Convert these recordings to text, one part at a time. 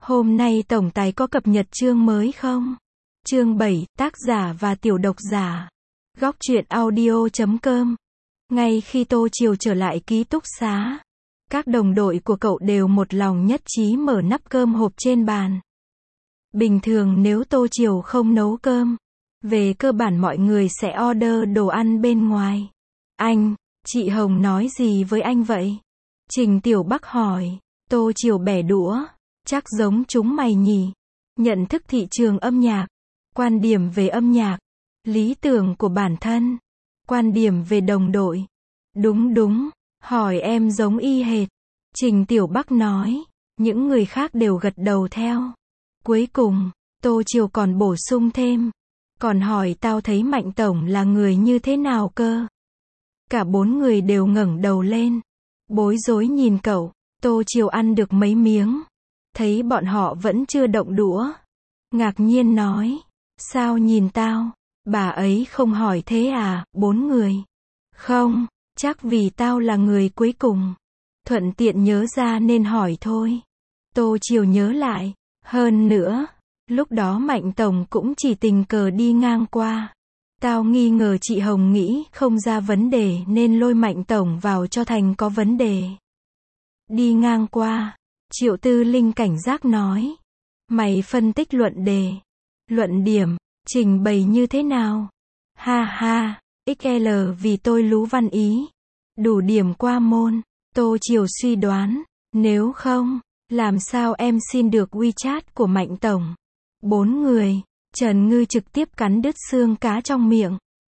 Hôm nay tổng tài có cập nhật chương mới không? Chương 7, tác giả và tiểu độc giả. Góc truyện audio.com. Ngay khi Tô Triều trở lại ký túc xá, các đồng đội của cậu đều một lòng nhất trí mở nắp cơm hộp trên bàn. Bình thường nếu Tô Triều không nấu cơm, về cơ bản mọi người sẽ order đồ ăn bên ngoài. Anh, chị Hồng nói gì với anh vậy? Trình Tiểu Bắc hỏi. Tô Triều bẻ đũa. Chắc giống chúng mày nhỉ. Nhận thức thị trường âm nhạc, quan điểm về âm nhạc, lý tưởng của bản thân, quan điểm về đồng đội. Đúng, hỏi em giống y hệt. Trình Tiểu Bắc nói. Những người khác đều gật đầu theo. Cuối cùng, Tô Triều còn bổ sung thêm. Còn hỏi tao thấy Mạnh Tổng là người như thế nào cơ? Cả bốn người đều ngẩng đầu lên, bối rối nhìn cậu. Tô Triều ăn được mấy miếng, thấy bọn họ vẫn chưa động đũa, ngạc nhiên nói, sao nhìn tao? Bà ấy không hỏi thế à? Bốn người. Không, chắc vì tao là người cuối cùng. Thuận tiện nhớ ra nên hỏi thôi. Tô Triều nhớ lại, hơn nữa, lúc đó Mạnh Tổng cũng chỉ tình cờ đi ngang qua. Tao nghi ngờ chị Hồng nghĩ không ra vấn đề nên lôi Mạnh Tổng vào cho thành có vấn đề. Đi ngang qua, Triệu Tư Linh cảnh giác nói. Mày phân tích luận đề, luận điểm, trình bày như thế nào? Ha ha, XL vì tôi lú văn ý. Đủ điểm qua môn. Tô Triều suy đoán, nếu không, làm sao em xin được WeChat của Mạnh Tổng? Bốn người, Trần Ngư trực tiếp cắn đứt xương cá trong miệng.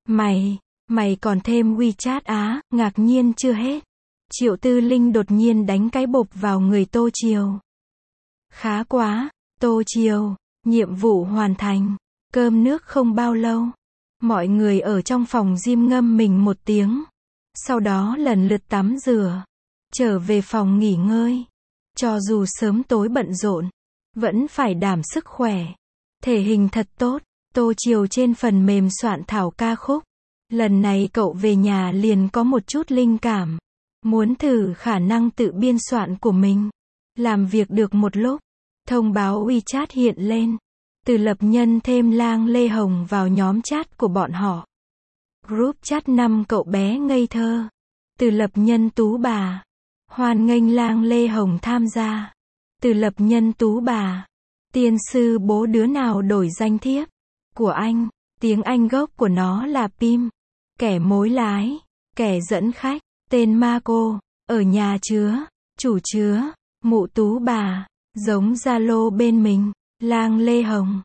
Mày còn thêm WeChat á? Ngạc nhiên chưa hết. Triệu Tư Linh đột nhiên đánh cái bộp vào người Tô Triều. Khá quá, Tô Triều, nhiệm vụ hoàn thành. Cơm nước không bao lâu, mọi người ở trong phòng gym ngâm mình một tiếng. Sau đó lần lượt tắm rửa, trở về phòng nghỉ ngơi. Cho dù sớm tối bận rộn, vẫn phải đảm sức khỏe. Thể hình thật tốt. Tô Triều trên phần mềm soạn thảo ca khúc. Lần này cậu về nhà liền có một chút linh cảm. Muốn thử khả năng tự biên soạn của mình. Làm việc được một lúc, thông báo WeChat hiện lên. Từ Lập Nhân thêm Lang Lê Hồng vào nhóm chat của bọn họ. Group chat 5 cậu bé ngây thơ. Từ Lập Nhân Tú Bà. Hoan nghênh Lang Lê Hồng tham gia. Từ Lập Nhân Tú Bà. Tiên sư bố đứa nào đổi danh thiếp của anh? Tiếng Anh gốc của nó là Pim. Kẻ mối lái, kẻ dẫn khách, tên Marco, ở nhà chứa, chủ chứa, mụ Tú Bà, giống Zalo bên mình, Lang Lê Hồng,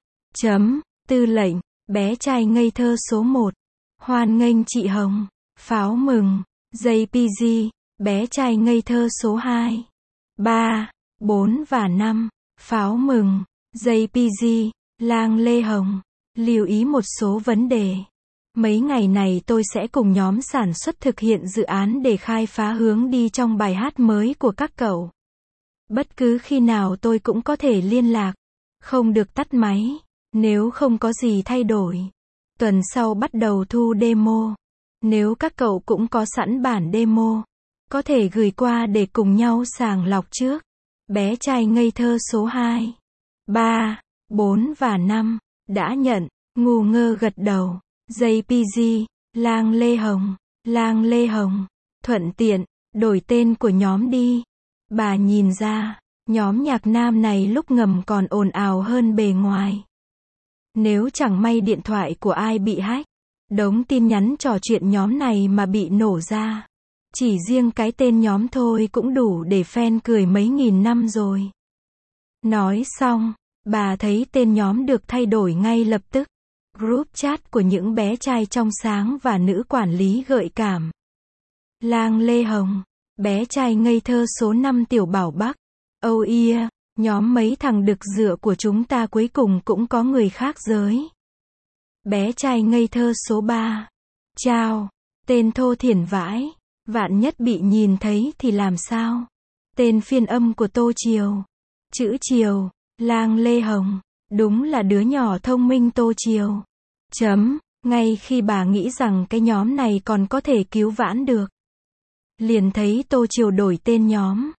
tư lệnh, bé trai ngây thơ số 1, hoan nghênh chị Hồng, pháo mừng, JPG, bé trai ngây thơ số 2, 3, 4 và 5, pháo mừng, JPG, Lang Lê Hồng, lưu ý một số vấn đề. Mấy ngày này tôi sẽ cùng nhóm sản xuất thực hiện dự án để khai phá hướng đi trong bài hát mới của các cậu. Bất cứ khi nào tôi cũng có thể liên lạc. Không được tắt máy, nếu không có gì thay đổi. Tuần sau bắt đầu thu demo. Nếu các cậu cũng có sẵn bản demo, có thể gửi qua để cùng nhau sàng lọc trước. Bé trai ngây thơ số 2, 3, 4 và 5, đã nhận, ngu ngơ gật đầu. JPG, Lang Lê Hồng, thuận tiện, đổi tên của nhóm đi. Bà nhìn ra, nhóm nhạc nam này lúc ngầm còn ồn ào hơn bề ngoài. Nếu chẳng may điện thoại của ai bị hack, đống tin nhắn trò chuyện nhóm này mà bị nổ ra. Chỉ riêng cái tên nhóm thôi cũng đủ để fan cười mấy nghìn năm rồi. Nói xong, bà thấy tên nhóm được thay đổi ngay lập tức. Group chat của những bé trai trong sáng và nữ quản lý gợi cảm. Lang Lê Hồng, bé trai ngây thơ số 5 Tiểu Bảo Bắc. Oh yeah, nhóm mấy thằng đực dựa của chúng ta cuối cùng cũng có người khác giới. Bé trai ngây thơ số 3. Chào, tên thô thiển vãi, vạn nhất bị nhìn thấy thì làm sao? Tên phiên âm của Tô Triều. Chữ Triều, Lang Lê Hồng. Đúng là đứa nhỏ thông minh Tô Triều. Ngay khi bà nghĩ rằng cái nhóm này còn có thể cứu vãn được, liền thấy Tô Triều đổi tên nhóm.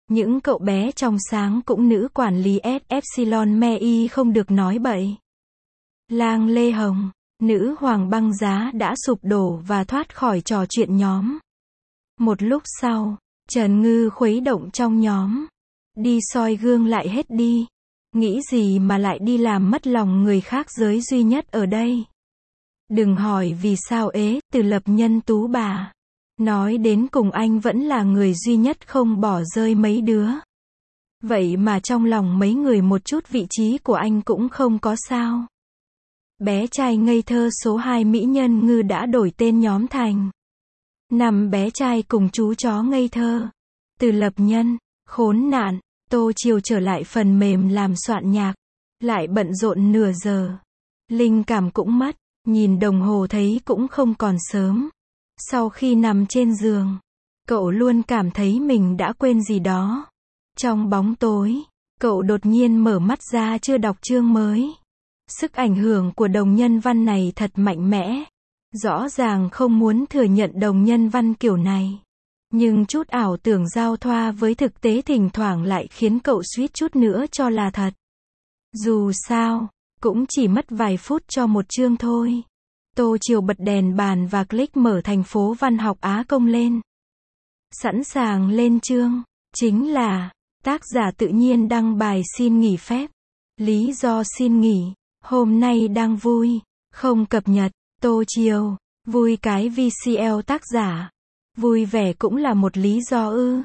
Những cậu bé trong sáng cũng nữ quản lý S Epsilon Mei không được nói bậy. Lang Lê Hồng, nữ hoàng băng giá đã sụp đổ và thoát khỏi trò chuyện nhóm. Một lúc sau, Trần Ngư khuấy động trong nhóm. Đi soi gương lại hết đi. Nghĩ gì mà lại đi làm mất lòng người khác giới duy nhất ở đây. Đừng hỏi vì sao ế, Từ Lập nhân tú bà. Nói đến cùng anh vẫn là người duy nhất không bỏ rơi mấy đứa. Vậy mà trong lòng mấy người một chút vị trí của anh cũng không có sao. Bé trai ngây thơ số 2 Mỹ Nhân Ngư đã đổi tên nhóm thành 5 bé trai cùng chú chó ngây thơ. Từ Lập nhân, khốn nạn, Tô Chiều trở lại phần mềm làm soạn nhạc. Lại bận rộn nửa giờ. Linh cảm cũng mất, nhìn đồng hồ thấy cũng không còn sớm. Sau khi nằm trên giường, cậu luôn cảm thấy mình đã quên gì đó. Trong bóng tối, cậu đột nhiên mở mắt ra chưa đọc chương mới. Sức ảnh hưởng của đồng nhân văn này thật mạnh mẽ. Rõ ràng không muốn thừa nhận đồng nhân văn kiểu này. Nhưng chút ảo tưởng giao thoa với thực tế thỉnh thoảng lại khiến cậu suýt chút nữa cho là thật. Dù sao, cũng chỉ mất vài phút cho một chương thôi. Tô Chiều bật đèn bàn và click mở thành phố văn học Á Công lên. Sẵn sàng lên chương. Chính là, tác giả tự nhiên đăng bài xin nghỉ phép. Lý do xin nghỉ, hôm nay đang vui, không cập nhật. Tô Chiều, vui cái VCL tác giả. Vui vẻ cũng là một lý do ư.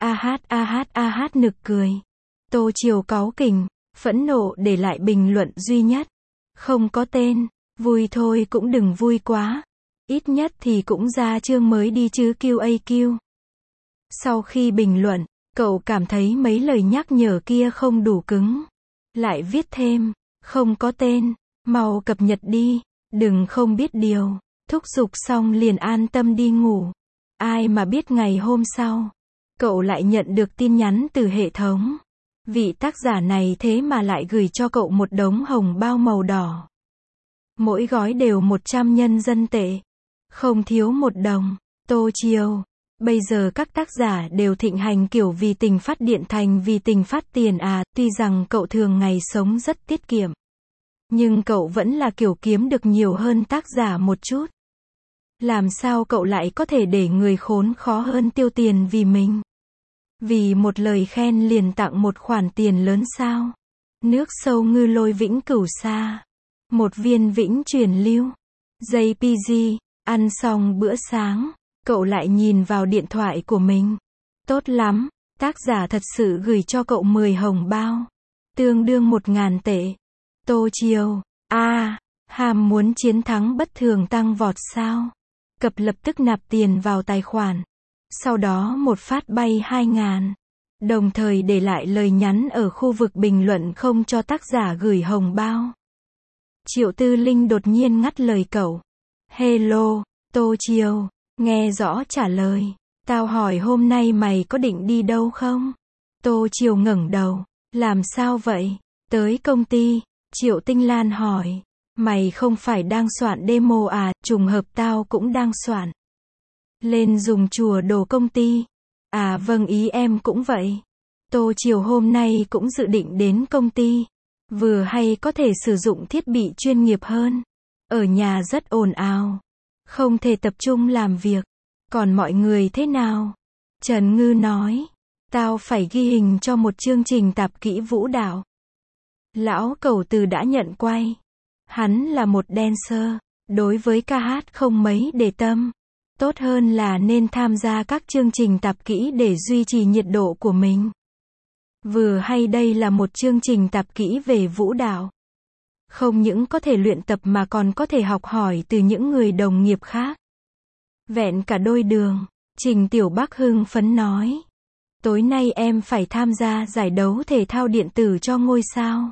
Nực cười. Tô Chiều cáu kỉnh, phẫn nộ để lại bình luận duy nhất. Không có tên, vui thôi cũng đừng vui quá. Ít nhất thì cũng ra chương mới đi chứ QAQ. Sau khi bình luận, cậu cảm thấy mấy lời nhắc nhở kia không đủ cứng. Lại viết thêm, không có tên, mau cập nhật đi, đừng không biết điều. Thúc giục xong liền an tâm đi ngủ. Ai mà biết ngày hôm sau, cậu lại nhận được tin nhắn từ hệ thống. Vị tác giả này thế mà lại gửi cho cậu một đống hồng bao màu đỏ. Mỗi gói đều 100 nhân dân tệ. Không thiếu một đồng. Tô Chiều, bây giờ các tác giả đều thịnh hành kiểu vì tình phát điện thành vì tình phát tiền à. Tuy rằng cậu thường ngày sống rất tiết kiệm, nhưng cậu vẫn là kiểu kiếm được nhiều hơn tác giả một chút. Làm sao cậu lại có thể để người khốn khó hơn tiêu tiền vì mình? Vì một lời khen liền tặng một khoản tiền lớn sao? Nước sâu ngư lôi vĩnh cửu xa. Một viên vĩnh truyền lưu. JPG, ăn xong bữa sáng, cậu lại nhìn vào điện thoại của mình. Tốt lắm, tác giả thật sự gửi cho cậu 10 hồng bao. Tương đương 1.000 tệ. Tô Chiều, ham muốn chiến thắng bất thường tăng vọt sao? Cập lập tức nạp tiền vào tài khoản. Sau đó một phát bay 2.000. Đồng thời để lại lời nhắn ở khu vực bình luận không cho tác giả gửi hồng bao. Triệu Tư Linh đột nhiên ngắt lời cậu. Hello, Tô Chiều, nghe rõ trả lời. Tao hỏi hôm nay mày có định đi đâu không? Tô Chiều ngẩng đầu. Làm sao vậy? Tới công ty. Triệu Tinh Lan hỏi. Mày không phải đang soạn demo à? Trùng hợp tao cũng đang soạn. Lên dùng chùa đồ công ty. À vâng, ý em cũng vậy. Tô Chiều hôm nay cũng dự định đến công ty. Vừa hay có thể sử dụng thiết bị chuyên nghiệp hơn. Ở nhà rất ồn ào. Không thể tập trung làm việc. Còn mọi người thế nào? Trần Ngư nói. Tao phải ghi hình cho một chương trình tạp kỹ vũ đạo. Lão Cầu Từ đã nhận quay. Hắn là một dancer. Đối với ca hát không mấy để tâm. Tốt hơn là nên tham gia các chương trình tạp kỹ để duy trì nhiệt độ của mình. Vừa hay đây là một chương trình tạp kỹ về vũ đạo. Không những có thể luyện tập mà còn có thể học hỏi từ những người đồng nghiệp khác. Vẹn cả đôi đường, Trình Tiểu Bắc hưng phấn nói. Tối nay em phải tham gia giải đấu thể thao điện tử cho ngôi sao.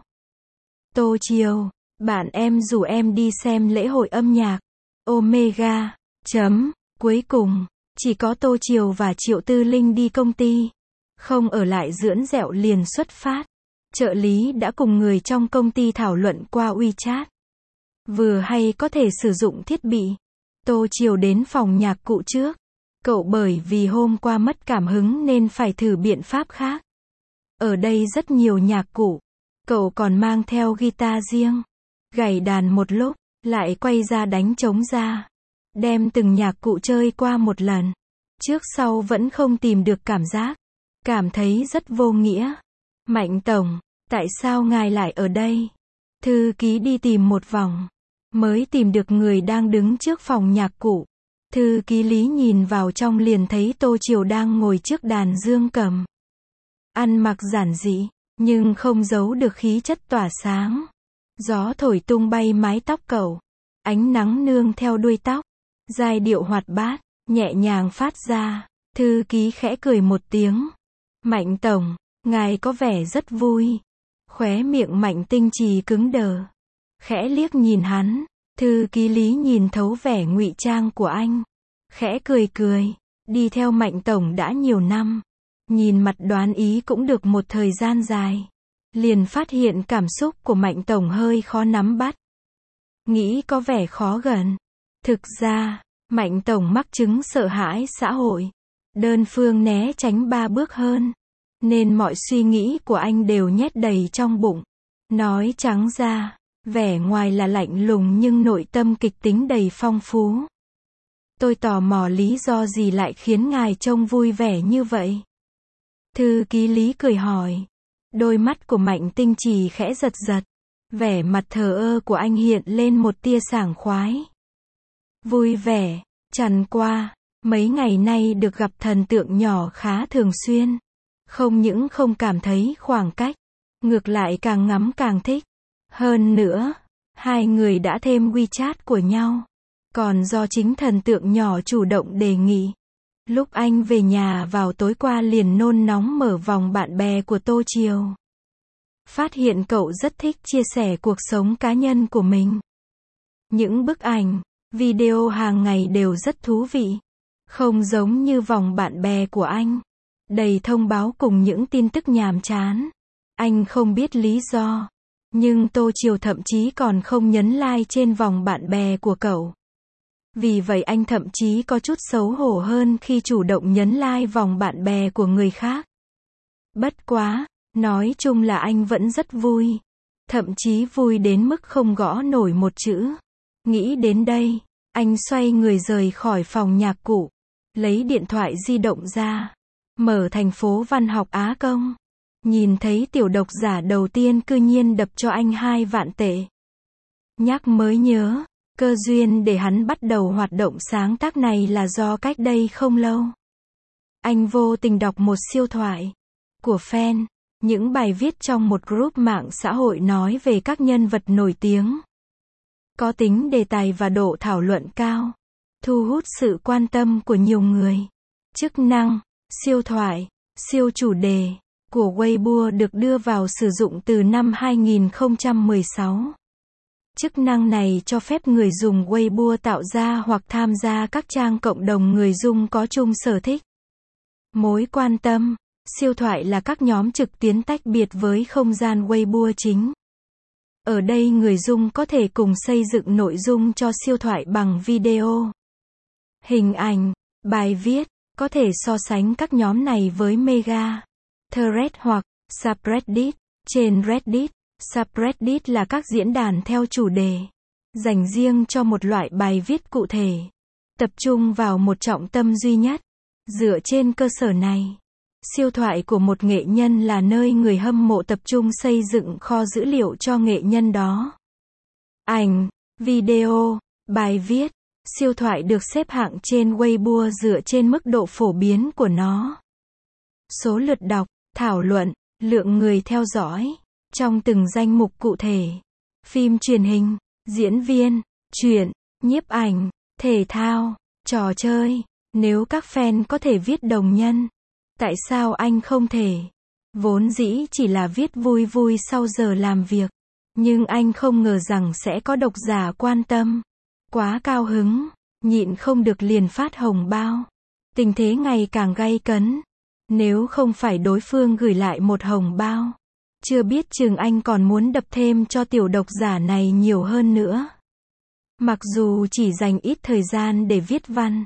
Tô Chiều, bạn em rủ em đi xem lễ hội âm nhạc Omega. Cuối cùng, chỉ có Tô Chiều và Triệu Tư Linh đi công ty. Không ở lại dưỡng dẹo liền xuất phát. Trợ lý đã cùng người trong công ty thảo luận qua WeChat. Vừa hay có thể sử dụng thiết bị. Tô Chiều đến phòng nhạc cụ trước. Cậu bởi vì hôm qua mất cảm hứng nên phải thử biện pháp khác. Ở đây rất nhiều nhạc cụ. Cậu còn mang theo guitar riêng. Gảy đàn một lúc, lại quay ra đánh trống ra. Đem từng nhạc cụ chơi qua một lần. Trước sau vẫn không tìm được cảm giác. Cảm thấy rất vô nghĩa. Mạnh tổng, tại sao ngài lại ở đây? Thư ký đi tìm một vòng. Mới tìm được người đang đứng trước phòng nhạc cụ. Thư ký Lý nhìn vào trong liền thấy Tô Triều đang ngồi trước đàn dương cầm. Ăn mặc giản dị, nhưng không giấu được khí chất tỏa sáng. Gió thổi tung bay mái tóc cậu. Ánh nắng nương theo đuôi tóc. Giai điệu hoạt bát, nhẹ nhàng phát ra. Thư ký khẽ cười một tiếng. Mạnh tổng, ngài có vẻ rất vui. Khóe miệng Mạnh Tinh Trì cứng đờ. Khẽ liếc nhìn hắn. Thư ký Lý nhìn thấu vẻ ngụy trang của anh. Khẽ cười cười. Đi theo Mạnh tổng đã nhiều năm. Nhìn mặt đoán ý cũng được một thời gian dài. Liền phát hiện cảm xúc của Mạnh tổng hơi khó nắm bắt. Nghĩ có vẻ khó gần. Thực ra, Mạnh tổng mắc chứng sợ hãi xã hội. Đơn phương né tránh 3 bước hơn. Nên mọi suy nghĩ của anh đều nhét đầy trong bụng. Nói trắng ra, vẻ ngoài là lạnh lùng nhưng nội tâm kịch tính đầy phong phú. Tôi tò mò lý do gì lại khiến ngài trông vui vẻ như vậy? Thư ký Lý cười hỏi. Đôi mắt của Mạnh Tinh Trì khẽ giật giật. Vẻ mặt thờ ơ của anh hiện lên một tia sảng khoái. Vui vẻ, chẳng qua, mấy ngày nay được gặp thần tượng nhỏ khá thường xuyên. Không những không cảm thấy khoảng cách, ngược lại càng ngắm càng thích. Hơn nữa, hai người đã thêm WeChat của nhau. Còn do chính thần tượng nhỏ chủ động đề nghị. Lúc anh về nhà vào tối qua liền nôn nóng mở vòng bạn bè của Tô Triều. Phát hiện cậu rất thích chia sẻ cuộc sống cá nhân của mình. Những bức ảnh, video hàng ngày đều rất thú vị. Không giống như vòng bạn bè của anh. Đầy thông báo cùng những tin tức nhàm chán. Anh không biết lý do. Nhưng Tô Triều thậm chí còn không nhấn like trên vòng bạn bè của cậu. Vì vậy anh thậm chí có chút xấu hổ hơn khi chủ động nhấn like vòng bạn bè của người khác. Bất quá, nói chung là anh vẫn rất vui. Thậm chí vui đến mức không gõ nổi một chữ. Nghĩ đến đây, anh xoay người rời khỏi phòng nhạc cụ. Lấy điện thoại di động ra. Mở thành phố văn học Á Công. Nhìn thấy tiểu độc giả đầu tiên cư nhiên đập cho anh 2 vạn tệ. Nhắc mới nhớ, cơ duyên để hắn bắt đầu hoạt động sáng tác này là do cách đây không lâu. Anh vô tình đọc một siêu thoại của fan, những bài viết trong một group mạng xã hội nói về các nhân vật nổi tiếng. Có tính đề tài và độ thảo luận cao, thu hút sự quan tâm của nhiều người. Chức năng, siêu thoại, siêu chủ đề của Weibo được đưa vào sử dụng từ năm 2016. Chức năng này cho phép người dùng Weibo tạo ra hoặc tham gia các trang cộng đồng người dùng có chung sở thích. Mối quan tâm, siêu thoại là các nhóm trực tuyến tách biệt với không gian Weibo chính. Ở đây người dùng có thể cùng xây dựng nội dung cho siêu thoại bằng video, hình ảnh, bài viết, có thể so sánh các nhóm này với Mega, Thread hoặc Subreddit. Trên Reddit, Subreddit là các diễn đàn theo chủ đề, dành riêng cho một loại bài viết cụ thể, tập trung vào một trọng tâm duy nhất. Dựa trên cơ sở này, siêu thoại của một nghệ nhân là nơi người hâm mộ tập trung xây dựng kho dữ liệu cho nghệ nhân đó. Ảnh, video, bài viết, siêu thoại được xếp hạng trên Weibo dựa trên mức độ phổ biến của nó. Số lượt đọc, thảo luận, lượng người theo dõi, trong từng danh mục cụ thể. Phim truyền hình, diễn viên, truyện, nhiếp ảnh, thể thao, trò chơi. Nếu các fan có thể viết đồng nhân, tại sao anh không thể? Vốn dĩ chỉ là viết vui vui sau giờ làm việc. Nhưng anh không ngờ rằng sẽ có độc giả quan tâm. Quá cao hứng, nhịn không được liền phát hồng bao. Tình thế ngày càng gay cấn. Nếu không phải đối phương gửi lại một hồng bao, chưa biết chừng anh còn muốn đập thêm cho tiểu độc giả này nhiều hơn nữa. Mặc dù chỉ dành ít thời gian để viết văn,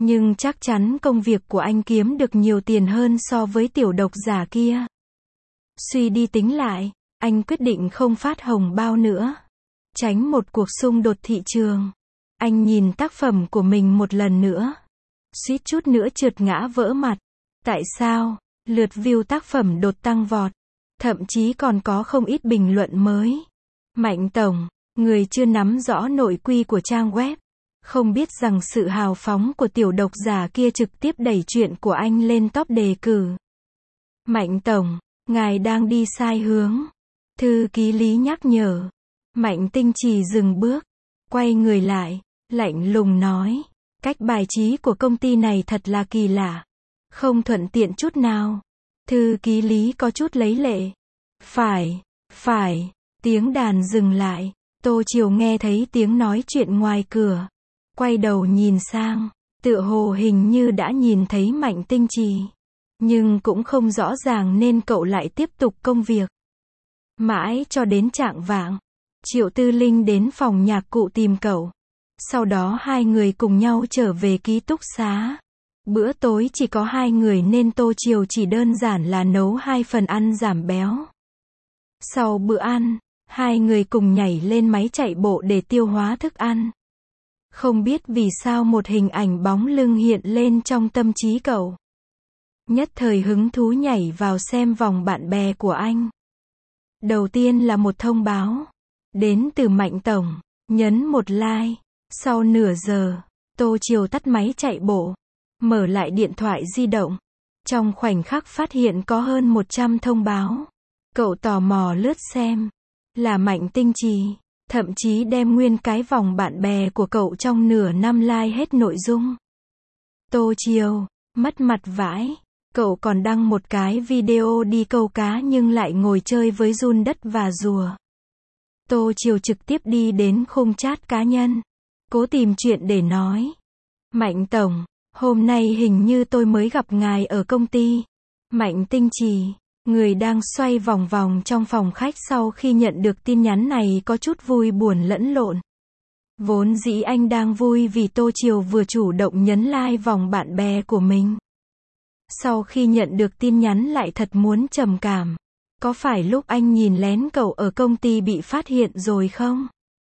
Nhưng chắc chắn công việc của anh kiếm được nhiều tiền hơn so với tiểu độc giả kia. Suy đi tính lại, anh quyết định không phát hồng bao nữa. Tránh một cuộc xung đột thị trường. Anh nhìn tác phẩm của mình một lần nữa. Suýt chút nữa trượt ngã vỡ mặt. Tại sao? Lượt view tác phẩm đột tăng vọt. Thậm chí còn có không ít bình luận mới. Mạnh tổng, người chưa nắm rõ nội quy của trang web. Không biết rằng sự hào phóng của tiểu độc giả kia trực tiếp đẩy chuyện của anh lên top đề cử. Mạnh tổng, ngài đang đi sai hướng. Thư ký Lý nhắc nhở. Mạnh Tinh Trì dừng bước. Quay người lại, lạnh lùng nói. Cách bài trí của công ty này thật là kỳ lạ. Không thuận tiện chút nào. Thư ký Lý có chút lấy lệ. Phải, tiếng đàn dừng lại. Tô Chiều nghe thấy tiếng nói chuyện ngoài cửa. Quay đầu nhìn sang, tựa hồ hình như đã nhìn thấy Mạnh Tinh Trì. Nhưng cũng không rõ ràng nên cậu lại tiếp tục công việc. Mãi cho đến chạng vạng, Triệu Tư Linh đến phòng nhạc cụ tìm cậu. Sau đó hai người cùng nhau trở về ký túc xá. Bữa tối chỉ có hai người nên Tô Chiều chỉ đơn giản là nấu 2 phần ăn giảm béo. Sau bữa ăn, hai người cùng nhảy lên máy chạy bộ để tiêu hóa thức ăn. Không biết vì sao một hình ảnh bóng lưng hiện lên trong tâm trí cậu. Nhất thời hứng thú nhảy vào xem vòng bạn bè của anh. Đầu tiên là một thông báo. Đến từ Mạnh tổng, nhấn một like. Sau nửa giờ, Tô Chiều tắt máy chạy bộ. Mở lại điện thoại di động. Trong khoảnh khắc phát hiện có hơn 100 thông báo. Cậu tò mò lướt xem. Là Mạnh Tinh Trì. Thậm chí đem nguyên cái vòng bạn bè của cậu trong nửa năm like hết nội dung. Tô Chiều, mất mặt vãi. Cậu còn đăng một cái video đi câu cá nhưng lại ngồi chơi với giun đất và rùa. Tô Chiều trực tiếp đi đến khung chat cá nhân. Cố tìm chuyện để nói. Mạnh tổng, hôm nay hình như tôi mới gặp ngài ở công ty. Mạnh Tinh Trì, người đang xoay vòng vòng trong phòng khách sau khi nhận được tin nhắn này có chút vui buồn lẫn lộn. Vốn dĩ anh đang vui vì Tô Chiều vừa chủ động nhấn like vòng bạn bè của mình. Sau khi nhận được tin nhắn lại thật muốn trầm cảm. Có phải lúc anh nhìn lén cậu ở công ty bị phát hiện rồi không?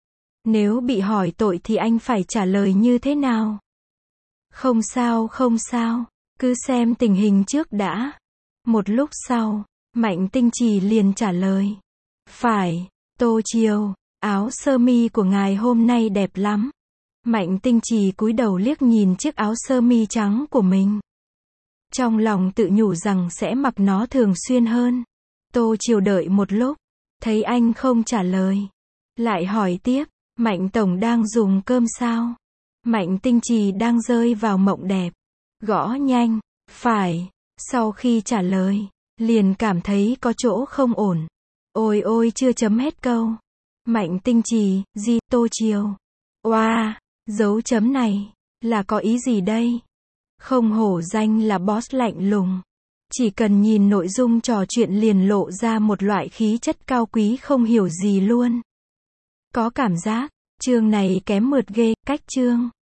Nếu bị hỏi tội thì anh phải trả lời như thế nào? Không sao, cứ xem tình hình trước đã. Một lúc sau, Mạnh Tinh Trì liền trả lời. Phải, Tô Chiều, áo sơ mi của ngài hôm nay đẹp lắm. Mạnh Tinh Trì cúi đầu liếc nhìn chiếc áo sơ mi trắng của mình. Trong lòng tự nhủ rằng sẽ mặc nó thường xuyên hơn. Tô Chiều đợi một lúc, thấy anh không trả lời. Lại hỏi tiếp, Mạnh tổng đang dùng cơm sao? Mạnh Tinh Trì đang rơi vào mộng đẹp. Gõ nhanh, phải. Sau khi trả lời, liền cảm thấy có chỗ không ổn. Ôi chưa chấm hết câu. Mạnh Tinh Trì, Tô Chiều. Oa, dấu chấm này, là có ý gì đây? Không hổ danh là boss lạnh lùng. Chỉ cần nhìn nội dung trò chuyện liền lộ ra một loại khí chất cao quý không hiểu gì luôn. Có cảm giác, chương này kém mượt ghê, cách chương.